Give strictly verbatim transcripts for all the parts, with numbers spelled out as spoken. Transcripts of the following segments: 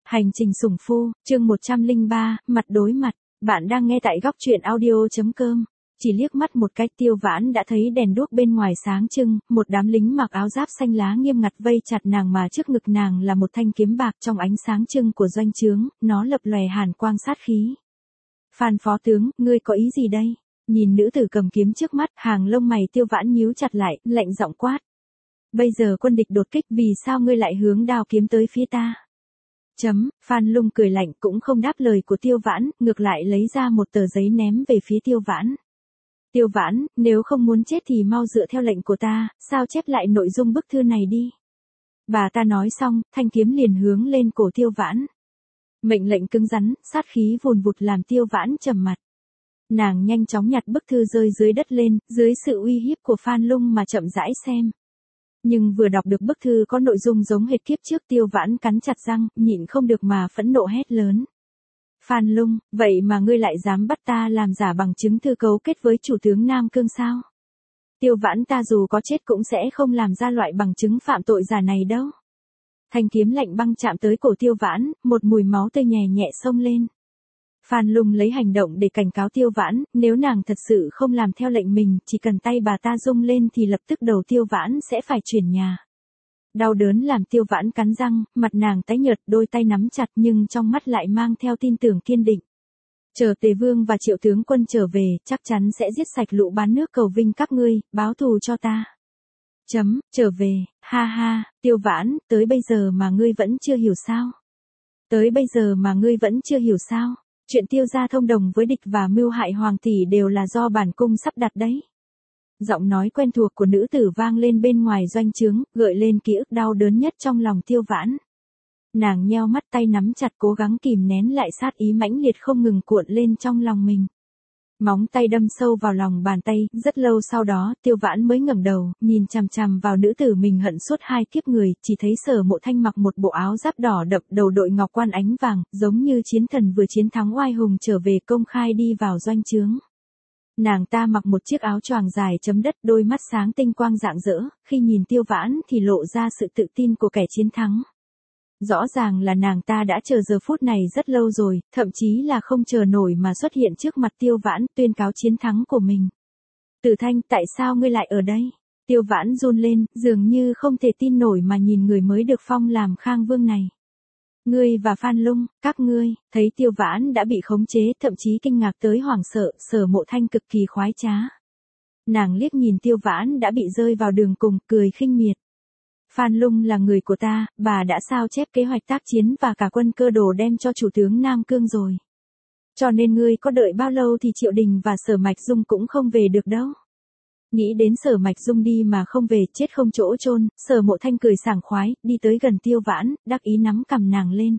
Hành trình sủng phu, chương một trăm lẻ ba, mặt đối mặt. Bạn đang nghe tại góc truyện audio chấm com. Chỉ liếc mắt một cái, Tiêu Vãn đã thấy đèn đuốc bên ngoài sáng trưng, một đám lính mặc áo giáp xanh lá nghiêm ngặt vây chặt nàng mà trước ngực nàng là một thanh kiếm bạc trong ánh sáng trưng của doanh trướng, nó lập lòe hàn quang sát khí. Phan phó tướng, ngươi có ý gì đây? Nhìn nữ tử cầm kiếm trước mắt, hàng lông mày Tiêu Vãn nhíu chặt lại, lạnh giọng quát. Bây giờ quân địch đột kích, vì sao ngươi lại hướng đao kiếm tới phía ta? Chấm, Phan Lung cười lạnh cũng không đáp lời của Tiêu Vãn, ngược lại lấy ra một tờ giấy ném về phía Tiêu Vãn. Tiêu Vãn, nếu không muốn chết thì mau dựa theo lệnh của ta, sao chép lại nội dung bức thư này đi. Bà ta nói xong, thanh kiếm liền hướng lên cổ Tiêu Vãn. Mệnh lệnh cứng rắn, sát khí vùn vụt làm Tiêu Vãn trầm mặt. Nàng nhanh chóng nhặt bức thư rơi dưới đất lên, dưới sự uy hiếp của Phan Lung mà chậm rãi xem. Nhưng vừa đọc được bức thư có nội dung giống hệt kiếp trước, Tiêu Vãn cắn chặt răng, nhịn không được mà phẫn nộ hét lớn. Phan Lung, vậy mà ngươi lại dám bắt ta làm giả bằng chứng thư cấu kết với chủ tướng Nam Cương sao? Tiêu Vãn, ta dù có chết cũng sẽ không làm ra loại bằng chứng phạm tội giả này đâu. Thanh kiếm lạnh băng chạm tới cổ Tiêu Vãn, một mùi máu tươi nhẹ nhẹ xông lên. Phan Lung lấy hành động để cảnh cáo Tiêu Vãn, nếu nàng thật sự không làm theo lệnh mình, chỉ cần tay bà ta rung lên thì lập tức đầu Tiêu Vãn sẽ phải chuyển nhà. Đau đớn làm Tiêu Vãn cắn răng, mặt nàng tái nhợt, đôi tay nắm chặt nhưng trong mắt lại mang theo tin tưởng kiên định. Chờ Tề Vương và Triệu tướng quân trở về, chắc chắn sẽ giết sạch lũ bán nước cầu vinh các ngươi, báo thù cho ta. Chấm, trở về, ha ha, Tiêu Vãn, tới bây giờ mà ngươi vẫn chưa hiểu sao? Tới bây giờ mà ngươi vẫn chưa hiểu sao? Chuyện Tiêu gia thông đồng với địch và mưu hại hoàng tỷ đều là do bản cung sắp đặt đấy. Giọng nói quen thuộc của nữ tử vang lên bên ngoài doanh trướng, gợi lên ký ức đau đớn nhất trong lòng Tiêu Vãn. Nàng nheo mắt, tay nắm chặt, cố gắng kìm nén lại sát ý mãnh liệt không ngừng cuộn lên trong lòng mình. Móng tay đâm sâu vào lòng bàn tay, rất lâu sau đó, Tiêu Vãn mới ngẩng đầu, nhìn chằm chằm vào nữ tử mình hận suốt hai kiếp người, chỉ thấy Sở Mộ Thanh mặc một bộ áo giáp đỏ đậm, đầu đội ngọc quan ánh vàng, giống như chiến thần vừa chiến thắng oai hùng trở về công khai đi vào doanh trướng. Nàng ta mặc một chiếc áo choàng dài chấm đất, đôi mắt sáng tinh quang rạng rỡ, khi nhìn Tiêu Vãn thì lộ ra sự tự tin của kẻ chiến thắng. Rõ ràng là nàng ta đã chờ giờ phút này rất lâu rồi, thậm chí là không chờ nổi mà xuất hiện trước mặt Tiêu Vãn, tuyên cáo chiến thắng của mình. Tử Thanh, tại sao ngươi lại ở đây? Tiêu Vãn run lên, dường như không thể tin nổi mà nhìn người mới được phong làm Khang Vương này. Ngươi và Phan Lung, các ngươi, thấy Tiêu Vãn đã bị khống chế, thậm chí kinh ngạc tới hoảng sợ, Sở Mộ Thanh cực kỳ khoái trá. Nàng liếc nhìn Tiêu Vãn đã bị rơi vào đường cùng, cười khinh miệt. Phan Lung là người của ta, bà đã sao chép kế hoạch tác chiến và cả quân cơ đồ đem cho chủ tướng Nam Cương rồi. Cho nên ngươi có đợi bao lâu thì Triệu Đình và Sở Mạch Dung cũng không về được đâu. Nghĩ đến Sở Mạch Dung đi mà không về, chết không chỗ chôn, Sở Mộ Thanh cười sảng khoái, đi tới gần Tiêu Vãn, đắc ý nắm cằm nàng lên.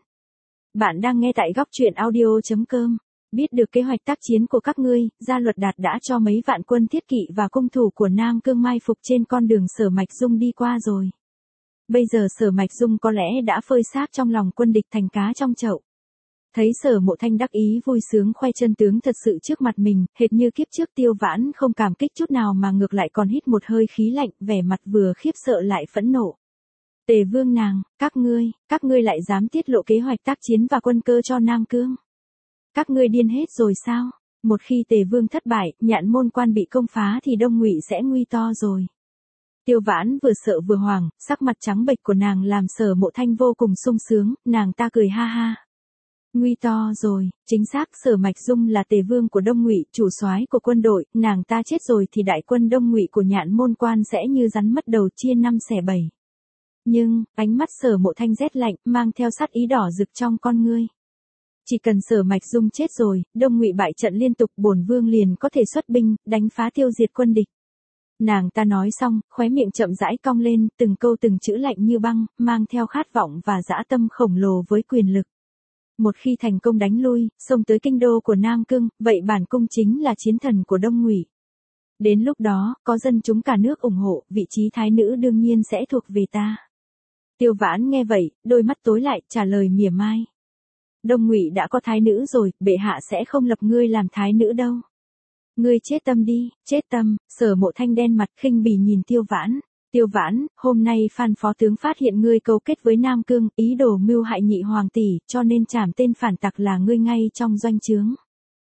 Bạn đang nghe tại góc truyện audio chấm com. Biết được kế hoạch tác chiến của các ngươi, Gia Luật Đạt đã cho mấy vạn quân thiết kỵ và cung thủ của Nam Cương mai phục trên con đường Sở Mạch Dung đi qua rồi. Bây giờ Sở Mạch Dung có lẽ đã phơi xác trong lòng quân địch thành cá trong chậu. Thấy Sở Mộ Thanh đắc ý vui sướng khoe chân tướng thật sự trước mặt mình, hệt như kiếp trước, Tiêu Vãn không cảm kích chút nào mà ngược lại còn hít một hơi khí lạnh, vẻ mặt vừa khiếp sợ lại phẫn nộ. Tề Vương nàng, các ngươi, các ngươi lại dám tiết lộ kế hoạch tác chiến và quân cơ cho Nam Cương. Các ngươi điên hết rồi sao? Một khi Tề Vương thất bại, Nhạn Môn Quan bị công phá thì Đông Ngụy sẽ nguy to rồi. Tiêu Vãn vừa sợ vừa hoảng, sắc mặt trắng bệch của nàng làm Sở Mộ Thanh vô cùng sung sướng, nàng ta cười ha ha. Nguy to rồi, chính xác, Sở Mạch Dung là Tề Vương của Đông Ngụy, chủ soái của quân đội, nàng ta chết rồi thì đại quân Đông Ngụy của Nhạn Môn Quan sẽ như rắn mất đầu, chia năm xẻ bảy. Nhưng, ánh mắt Sở Mộ Thanh rét lạnh, mang theo sát ý đỏ rực trong con ngươi. Chỉ cần Sở Mạch Dung chết rồi, Đông Ngụy bại trận liên tục, bổn vương liền có thể xuất binh, đánh phá tiêu diệt quân địch. Nàng ta nói xong, khóe miệng chậm rãi cong lên, từng câu từng chữ lạnh như băng, mang theo khát vọng và dã tâm khổng lồ với quyền lực. Một khi thành công đánh lui, xông tới kinh đô của Nam Cương, vậy bản cung chính là chiến thần của Đông Ngụy. Đến lúc đó, có dân chúng cả nước ủng hộ, vị trí thái nữ đương nhiên sẽ thuộc về ta. Tiêu Vãn nghe vậy, đôi mắt tối lại, trả lời mỉa mai. Đông Ngụy đã có thái nữ rồi, bệ hạ sẽ không lập ngươi làm thái nữ đâu. Ngươi chết tâm đi, chết tâm, Sở Mộ Thanh đen mặt khinh bỉ nhìn Tiêu Vãn. Tiêu Vãn, hôm nay Phan phó tướng phát hiện ngươi cấu kết với Nam Cương, ý đồ mưu hại nhị hoàng tỷ, cho nên trảm tên phản tặc là ngươi ngay trong doanh trướng.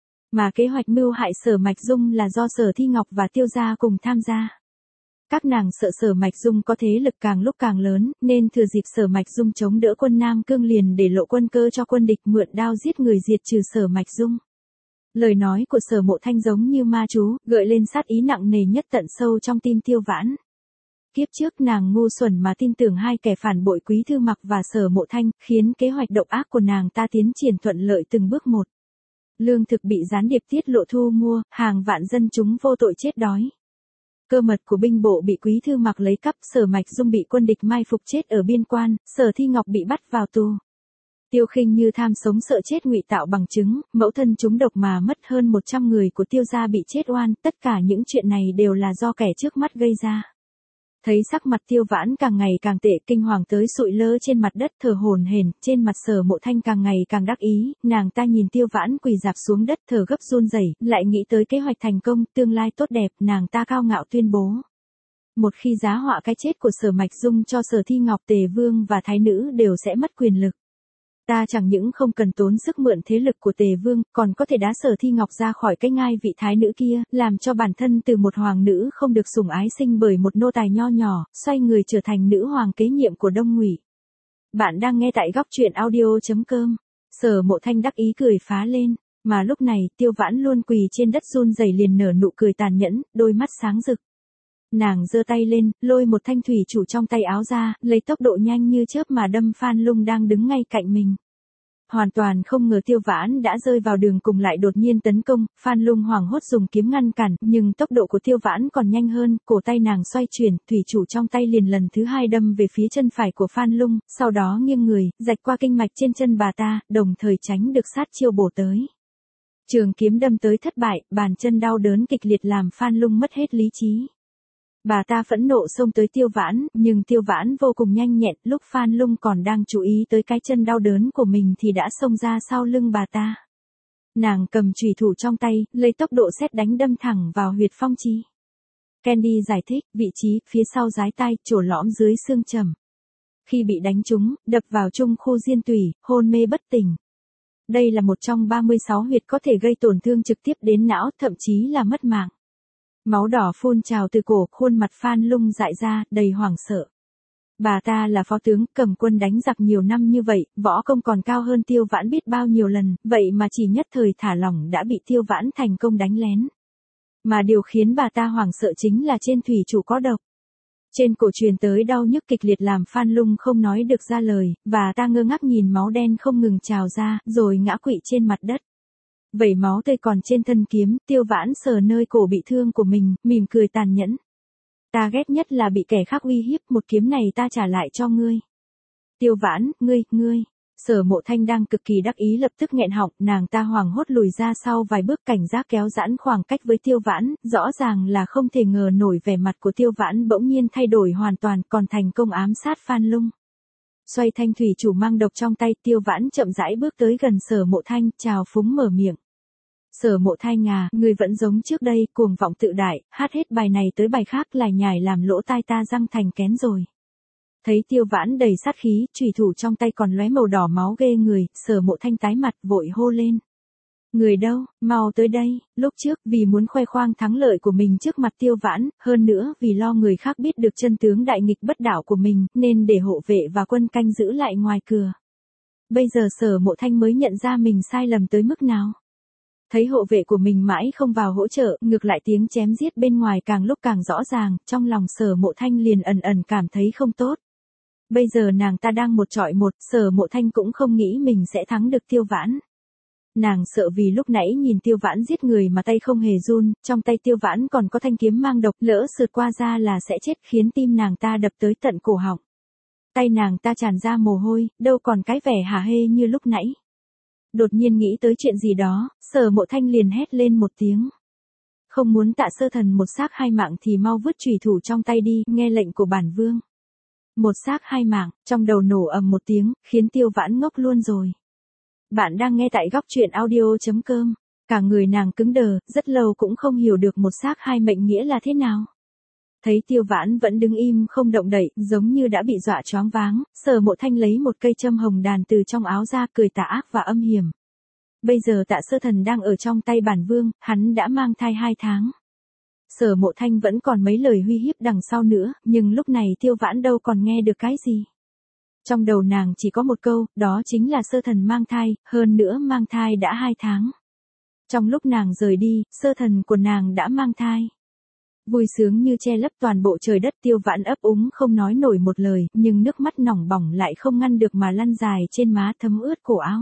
Mà kế hoạch mưu hại Sở Mạch Dung là do Sở Thi Ngọc và Tiêu gia cùng tham gia. Các nàng sợ Sở Mạch Dung có thế lực càng lúc càng lớn, nên thừa dịp Sở Mạch Dung chống đỡ quân Nam Cương liền để lộ quân cơ cho quân địch mượn đao giết người diệt trừ Sở Mạch Dung. Lời nói của Sở Mộ Thanh giống như ma chú, gợi lên sát ý nặng nề nhất tận sâu trong tim Tiêu Vãn. Kiếp trước nàng ngu xuẩn mà tin tưởng hai kẻ phản bội Quý Thư Mặc và Sở Mộ Thanh, khiến kế hoạch độc ác của nàng ta tiến triển thuận lợi từng bước một. Lương thực bị gián điệp tiết lộ thu mua, hàng vạn dân chúng vô tội chết đói. Cơ mật của binh bộ bị Quý Thư Mặc lấy cắp, Sở Mạch Dung bị quân địch mai phục chết ở biên quan, Sở Thi Ngọc bị bắt vào tù. Tiêu Khinh như tham sống sợ chết ngụy tạo bằng chứng, mẫu thân trúng độc mà mất hơn một trăm người của Tiêu gia bị chết oan, tất cả những chuyện này đều là do kẻ trước mắt gây ra. Thấy sắc mặt Tiêu Vãn càng ngày càng tệ, kinh hoàng tới sụi lơ trên mặt đất thở hổn hển, trên mặt Sở Mộ Thanh càng ngày càng đắc ý, nàng ta nhìn Tiêu Vãn quỳ rạp xuống đất thở gấp run rẩy, lại nghĩ tới kế hoạch thành công, tương lai tốt đẹp, nàng ta cao ngạo tuyên bố. Một khi giá họa cái chết của Sở Mạch Dung cho Sở Thi Ngọc, Tề Vương và Thái Nữ đều sẽ mất quyền lực. Ta chẳng những không cần tốn sức mượn thế lực của Tề Vương, còn có thể đá Sở Thi Ngọc ra khỏi cái ngai vị thái nữ kia, làm cho bản thân từ một hoàng nữ không được sủng ái sinh bởi một nô tài nho nhỏ, xoay người trở thành nữ hoàng kế nhiệm của Đông Ngụy. Bạn đang nghe tại góc truyện audio chấm com. Sở Mộ Thanh đắc ý cười phá lên, mà lúc này Tiêu Vãn luôn quỳ trên đất run rẩy liền nở nụ cười tàn nhẫn, đôi mắt sáng rực. Nàng giơ tay lên, lôi một thanh thủy chủ trong tay áo ra, lấy tốc độ nhanh như chớp mà đâm Phan Lung đang đứng ngay cạnh mình. Hoàn toàn không ngờ Tiêu Vãn đã rơi vào đường cùng lại đột nhiên tấn công, Phan Lung hoảng hốt dùng kiếm ngăn cản, nhưng tốc độ của Tiêu Vãn còn nhanh hơn, cổ tay nàng xoay chuyển, thủy chủ trong tay liền lần thứ hai đâm về phía chân phải của Phan Lung, sau đó nghiêng người, rạch qua kinh mạch trên chân bà ta, đồng thời tránh được sát chiêu bổ tới. Trường kiếm đâm tới thất bại, bàn chân đau đớn kịch liệt làm Phan Lung mất hết lý trí. Bà ta phẫn nộ xông tới Tiêu Vãn, nhưng Tiêu Vãn vô cùng nhanh nhẹn, lúc Phan Lung còn đang chú ý tới cái chân đau đớn của mình thì đã xông ra sau lưng bà ta. Nàng cầm chùy thủ trong tay, lấy tốc độ sét đánh đâm thẳng vào huyệt phong chi. Candy giải thích, vị trí phía sau dái tai, chỗ lõm dưới xương trầm. Khi bị đánh trúng, đập vào trung khu diên tủy, hôn mê bất tỉnh. Đây là một trong ba mươi sáu huyệt có thể gây tổn thương trực tiếp đến não, thậm chí là mất mạng. Máu đỏ phun trào từ cổ, khuôn mặt Phan Lung dại ra, đầy hoảng sợ. Bà ta là phó tướng, cầm quân đánh giặc nhiều năm như vậy, võ công còn cao hơn Tiêu Vãn biết bao nhiêu lần, vậy mà chỉ nhất thời thả lỏng đã bị Tiêu Vãn thành công đánh lén. Mà điều khiến bà ta hoảng sợ chính là trên thủy chủ có độc. Trên cổ truyền tới đau nhức kịch liệt làm Phan Lung không nói được ra lời, và ta ngơ ngác nhìn máu đen không ngừng trào ra, rồi ngã quỵ trên mặt đất. Vẩy máu tươi còn trên thân kiếm, Tiêu Vãn sờ nơi cổ bị thương của mình, mỉm cười tàn nhẫn. Ta ghét nhất là bị kẻ khác uy hiếp, một kiếm này ta trả lại cho ngươi. Tiêu Vãn, ngươi, ngươi. Sở Mộ Thanh đang cực kỳ đắc ý lập tức nghẹn họng, nàng ta hoảng hốt lùi ra sau vài bước cảnh giác kéo giãn khoảng cách với Tiêu Vãn, rõ ràng là không thể ngờ nổi vẻ mặt của Tiêu Vãn bỗng nhiên thay đổi hoàn toàn, còn thành công ám sát Phan Lung. Xoay thanh thủy chủ mang độc trong tay, Tiêu Vãn chậm rãi bước tới gần Sở Mộ Thanh, chào phúng mở miệng. Sở Mộ Thanh à, người vẫn giống trước đây, cuồng vọng tự đại, hát hết bài này tới bài khác lại nhải làm lỗ tai ta răng thành kén rồi. Thấy Tiêu Vãn đầy sát khí, chùy thủ trong tay còn lóe màu đỏ máu ghê người, Sở Mộ Thanh tái mặt vội hô lên. Người đâu, mau tới đây, lúc trước vì muốn khoe khoang thắng lợi của mình trước mặt Tiêu Vãn, hơn nữa vì lo người khác biết được chân tướng đại nghịch bất đạo của mình, nên để hộ vệ và quân canh giữ lại ngoài cửa. Bây giờ Sở Mộ Thanh mới nhận ra mình sai lầm tới mức nào. Thấy hộ vệ của mình mãi không vào hỗ trợ, ngược lại tiếng chém giết bên ngoài càng lúc càng rõ ràng, trong lòng Sở Mộ Thanh liền ẩn ẩn cảm thấy không tốt. Bây giờ nàng ta đang một trọi một, Sở Mộ Thanh cũng không nghĩ mình sẽ thắng được Tiêu Vãn. Nàng sợ vì lúc nãy nhìn Tiêu Vãn giết người mà tay không hề run, trong tay Tiêu Vãn còn có thanh kiếm mang độc, lỡ sượt qua ra là sẽ chết, khiến tim nàng ta đập tới tận cổ họng. Tay nàng ta tràn ra mồ hôi, đâu còn cái vẻ hả hê như lúc nãy. Đột nhiên nghĩ tới chuyện gì đó, Sở Mộ Thanh liền hét lên một tiếng. Không muốn Tạ Sơ Thần một xác hai mạng thì mau vứt chùy thủ trong tay đi, nghe lệnh của bản vương. Một xác hai mạng, trong đầu nổ ầm một tiếng, khiến Tiêu Vãn ngốc luôn rồi. Bạn đang nghe tại góc truyện audio chấm com. Cả người nàng cứng đờ, rất lâu cũng không hiểu được một xác hai mệnh nghĩa là thế nào. Thấy Tiêu Vãn vẫn đứng im không động đậy, giống như đã bị dọa choáng váng, Sở Mộ Thanh lấy một cây châm hồng đàn từ trong áo ra, cười tà ác và âm hiểm. Bây giờ Tạ Sơ Thần đang ở trong tay bản vương, hắn đã mang thai hai tháng. Sở Mộ Thanh vẫn còn mấy lời uy hiếp đằng sau nữa, nhưng lúc này Tiêu Vãn đâu còn nghe được cái gì. Trong đầu nàng chỉ có một câu, đó chính là Sơ Thần mang thai, hơn nữa mang thai đã hai tháng. Trong lúc nàng rời đi, Sơ Thần của nàng đã mang thai. Vui sướng như che lấp toàn bộ trời đất, Tiêu Vãn ấp úng không nói nổi một lời, nhưng nước mắt nỏng bỏng lại không ngăn được mà lăn dài trên má, thấm ướt cổ áo.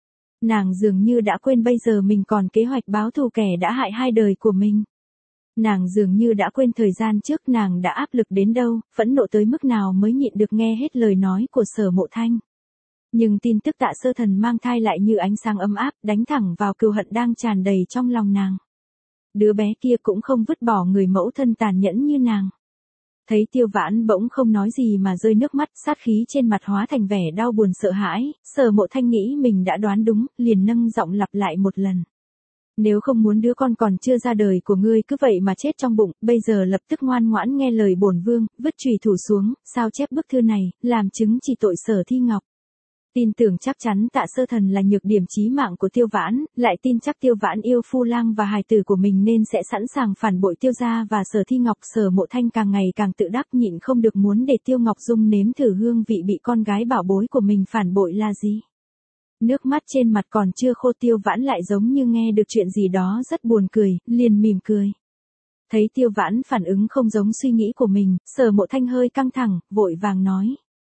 Nàng dường như đã quên bây giờ mình còn kế hoạch báo thù kẻ đã hại hai đời của mình. Nàng dường như đã quên thời gian trước nàng đã áp lực đến đâu, phẫn nộ tới mức nào mới nhịn được nghe hết lời nói của Sở Mộ Thanh. Nhưng tin tức Tạ Sơ Thần mang thai lại như ánh sáng ấm áp, đánh thẳng vào cừu hận đang tràn đầy trong lòng nàng. Đứa bé kia cũng không vứt bỏ người mẫu thân tàn nhẫn như nàng. Thấy Tiêu Vãn bỗng không nói gì mà rơi nước mắt, sát khí trên mặt hóa thành vẻ đau buồn sợ hãi, Sở Mộ Thanh nghĩ mình đã đoán đúng, liền nâng giọng lặp lại một lần. Nếu không muốn đứa con còn chưa ra đời của ngươi cứ vậy mà chết trong bụng, bây giờ lập tức ngoan ngoãn nghe lời bổn vương, vứt chùy thủ xuống, sao chép bức thư này, làm chứng chỉ tội Sở Thi Ngọc. Tin tưởng chắc chắn Tạ Sơ Thần là nhược điểm chí mạng của Tiêu Vãn, lại tin chắc Tiêu Vãn yêu Phu Lang và hài tử của mình nên sẽ sẵn sàng phản bội Tiêu gia và Sở Thi Ngọc. Sở Mộ Thanh càng ngày càng tự đắc, nhịn không được muốn để Tiêu Ngọc Dung nếm thử hương vị bị con gái bảo bối của mình phản bội là gì. Nước mắt trên mặt còn chưa khô, Tiêu Vãn lại giống như nghe được chuyện gì đó rất buồn cười, liền mỉm cười. Thấy Tiêu Vãn phản ứng không giống suy nghĩ của mình, Sở Mộ Thanh hơi căng thẳng, vội vàng nói.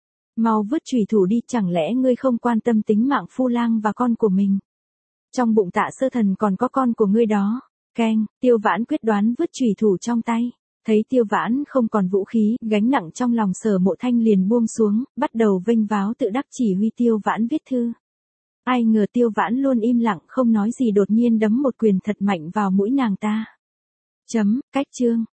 Mau vứt chùy thủ đi, chẳng lẽ ngươi không quan tâm tính mạng Phu Lang và con của mình. Trong bụng Tạ Sơ Thần còn có con của ngươi đó. Keng, Tiêu Vãn quyết đoán vứt chùy thủ trong tay. Thấy Tiêu Vãn không còn vũ khí, gánh nặng trong lòng Sở Mộ Thanh liền buông xuống, bắt đầu vênh váo tự đắc chỉ huy Tiêu Vãn viết thư. Ai ngờ Tiêu Vãn luôn im lặng không nói gì, đột nhiên đấm một quyền thật mạnh vào mũi nàng ta. Chấm, cách chương.